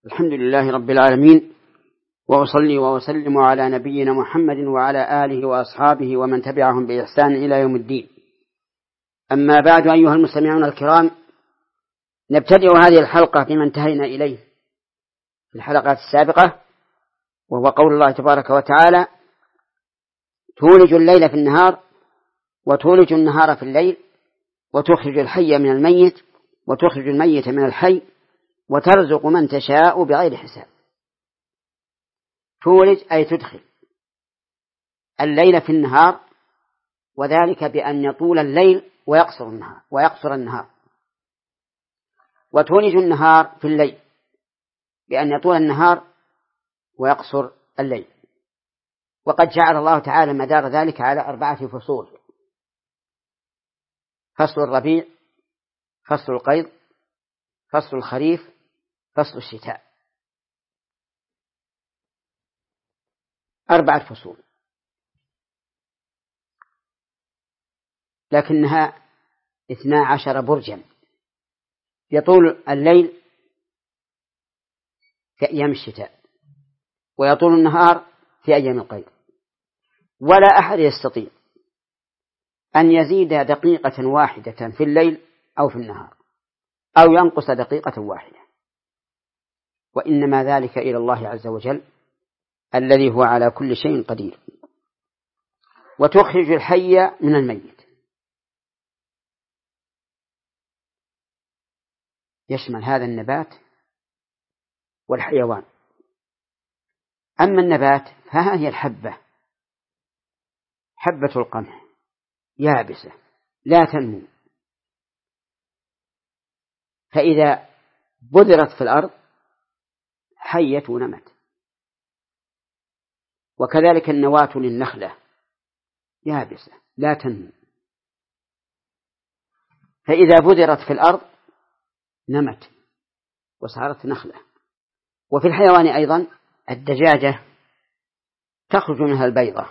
الحمد لله رب العالمين، وأصلي وأسلم على نبينا محمد وعلى آله وأصحابه ومن تبعهم بإحسان إلى يوم الدين. أما بعد، أيها المستمعون الكرام، نبتدئ هذه الحلقة بما انتهينا إليه في الحلقات السابقة، وهو قول الله تبارك وتعالى: تولج الليل في النهار وتولج النهار في الليل وتخرج الحي من الميت وتخرج الميت من الحي وترزق من تشاء بغير حساب. تولج أي تدخل الليل في النهار، وذلك بأن يطول الليل ويقصر النهار. وتولج النهار في الليل بأن يطول النهار ويقصر الليل. وقد جعل الله تعالى مدار ذلك على 4 فصول: فصل الربيع، فصل القيض، فصل الخريف، فصل الشتاء. 4 فصول، لكنها 12 برجا. يطول الليل في أيام الشتاء ويطول النهار في أيام القيض، ولا أحد يستطيع أن يزيد دقيقة واحدة في الليل أو في النهار أو ينقص دقيقة واحدة، وإنما ذلك إلى الله عز وجل الذي هو على كل شيء قدير. وتخرج الحي من الميت، يشمل هذا النبات والحيوان. أما النبات فها هي الحبة، حبة القمح، يابسة لا تنمو، فإذا بذرت في الأرض حيت ونمت. وكذلك النواة للنخلة يابسة لا تنمو، فإذا بذرت في الأرض نمت وصارت نخلة. وفي الحيوان أيضا الدجاجة تخرج منها البيضة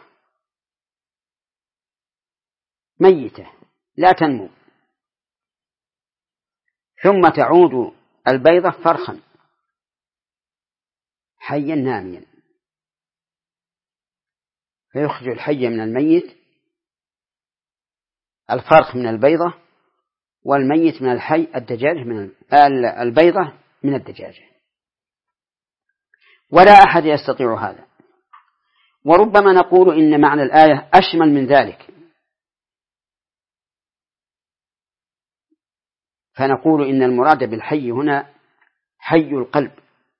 ميتة لا تنمو، ثم تعود البيضة فرخا حيا ناميا، فيخرج الحي من الميت، الفرخ من البيضة، والميت من الحي، الدجاجة من البيضة من الدجاجة. ولا أحد يستطيع هذا. وربما نقول إن معنى الآية أشمل من ذلك، فنقول إن المراد بالحي هنا حي القلب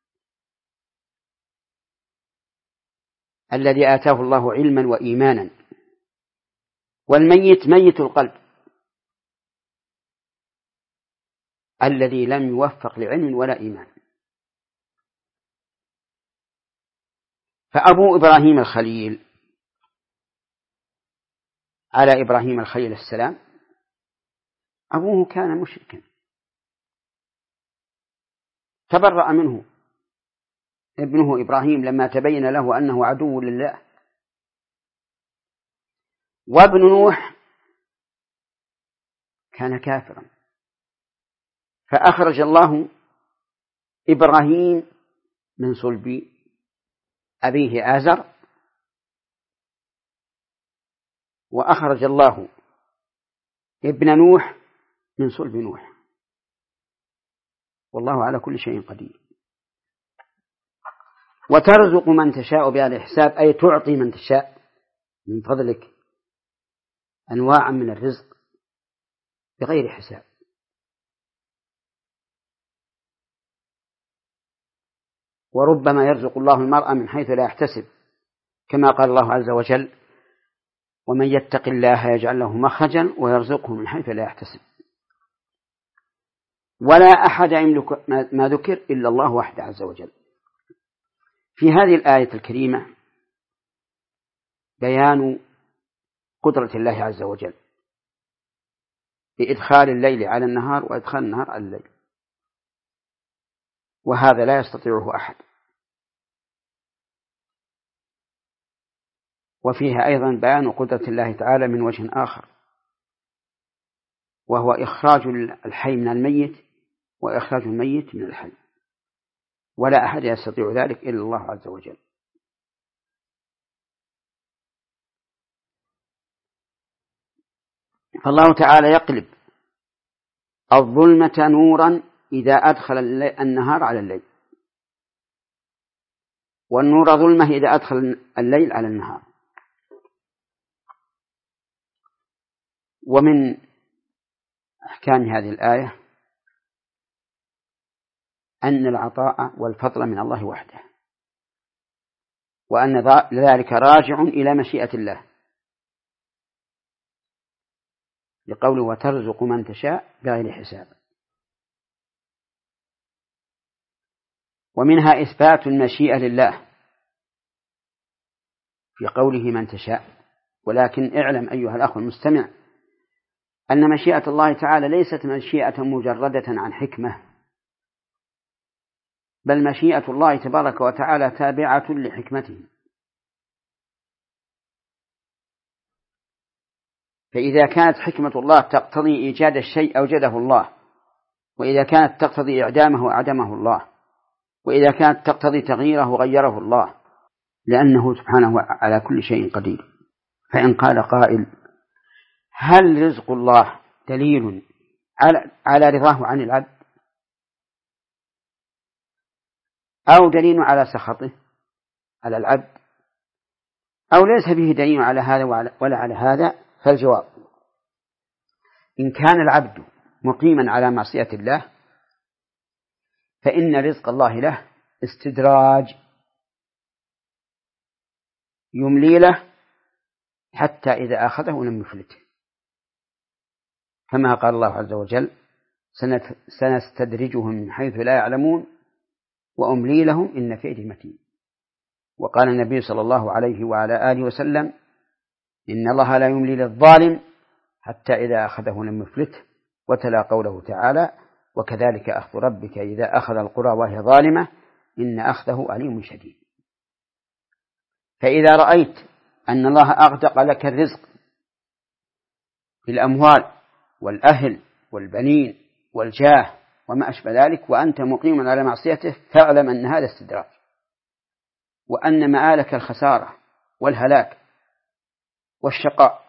الذي آتاه الله علما وإيمانا، والميت ميت القلب الذي لم يوفق لعلم ولا إيمان. فأبو إبراهيم الخليل على إبراهيم الخليل السلام، أبوه كان مشركا، تبرأ منه ابنه إبراهيم لما تبين له أنه عدو لله. وابن نوح كان كافرا، فأخرج الله إبراهيم من صلب أبيه آزر، وأخرج الله ابن نوح من صلب نوح، والله على كل شيء قدير. وترزق من تشاء بغير حساب، أي تعطي من تشاء من فضلك أنواعا من الرزق بغير حساب. وربما يرزق الله المرء من حيث لا يحتسب، كما قال الله عز وجل: ومن يتق الله يجعل له مخرجا ويرزقه من حيث لا يحتسب. ولا أحد يملك ما ذكر إلا الله وحده عز وجل. في هذه الآية الكريمة بيان قدرة الله عز وجل بإدخال الليل على النهار وإدخال النهار على الليل، وهذا لا يستطيعه أحد. وفيها أيضا بيان قدرة الله تعالى من وجه آخر، وهو إخراج الحي من الميت وإخراج الميت من الحي. ولا أحد يستطيع ذلك إلا الله عز وجل. فالله تعالى يقلب الظلمة نورا إذا أدخل النهار على الليل، والنور ظلمة إذا أدخل الليل على النهار. ومن أحكام هذه الآية أن العطاء والفضل من الله وحده، وأن ذلك راجع إلى مشيئة الله، لقوله وترزق من تشاء بغير حساب. ومنها إثبات المشيئة لله في قوله من تشاء. ولكن اعلم أيها الأخ المستمع أن مشيئة الله تعالى ليست مشيئة مجردة عن حكمة، بل مشيئة الله تبارك وتعالى تابعة لحكمته. فإذا كانت حكمة الله تقتضي إيجاد الشيء أوجده الله، وإذا كانت تقتضي إعدامه أعدمه الله، وإذا كانت تقتضي تغييره غيره الله، لأنه سبحانه على كل شيء قدير. فإن قال قائل هل رزق الله دليل على رضاه عن العبد أو دليل على سخطه على العبد، أو ليس به دليل على هذا ولا على هذا؟ فالجواب إن كان العبد مقيما على معصية الله فإن رزق الله له استدراج يملي له حتى إذا أخذه لم يفلته، كما قال الله عز وجل سنستدرجهم من حيث لا يعلمون وأملي لهم إن كيدي متين. وقال النبي صلى الله عليه وعلى آله وسلم إن الله لا يملي للظالم حتى إذا أخذه لم يفلته. وتلا قوله تعالى وكذلك أخذ ربك إذا أخذ القرى وهي ظالمة إن أخذه أليم شديد. فإذا رأيت أن الله أغدق لك الرزق في الأموال والأهل والبنين والجاه وما أشبه ذلك وأنت مقيم على معصيته، فاعلم أن هذا استدراج، وأن مآلك الخسارة والهلاك والشقاء.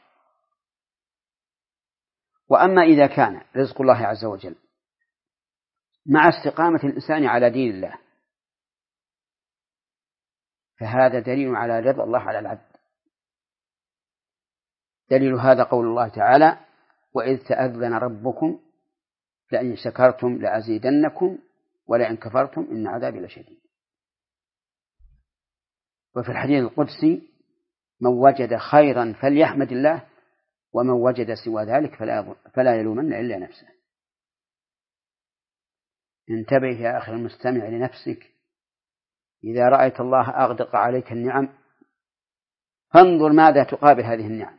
وأما إذا كان رزق الله عز وجل مع استقامة الإنسان على دين الله فهذا دليل على رضا الله على العبد. دليل هذا قول الله تعالى وإذ تأذن ربكم لئن شكرتم لأزيدنكم ولئن كفرتم إن عذابي لشديد. وفي الحديث القدسي من وجد خيرا فليحمد الله ومن وجد سوى ذلك فلا يلومن إلا نفسه. انتبه يا أخي المستمع لنفسك، إذا رأيت الله أغدق عليك النعم فانظر ماذا تقابل هذه النعم.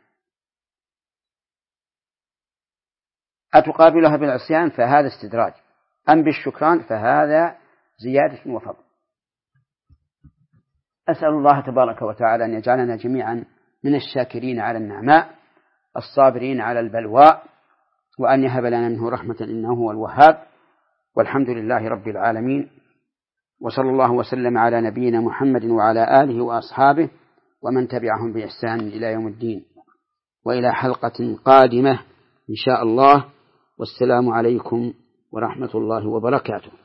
أتقابلها بالعصيان فهذا استدراج، أم بالشكران فهذا زيادة وفضل. أسأل الله تبارك وتعالى أن يجعلنا جميعا من الشاكرين على النعماء الصابرين على البلواء، وأن يهب لنا منه رحمة إنه هو الوهاب. والحمد لله رب العالمين، وصلى الله وسلم على نبينا محمد وعلى آله وأصحابه ومن تبعهم بإحسان إلى يوم الدين، وإلى حلقة قادمة إن شاء الله. والسلام عليكم ورحمة الله وبركاته.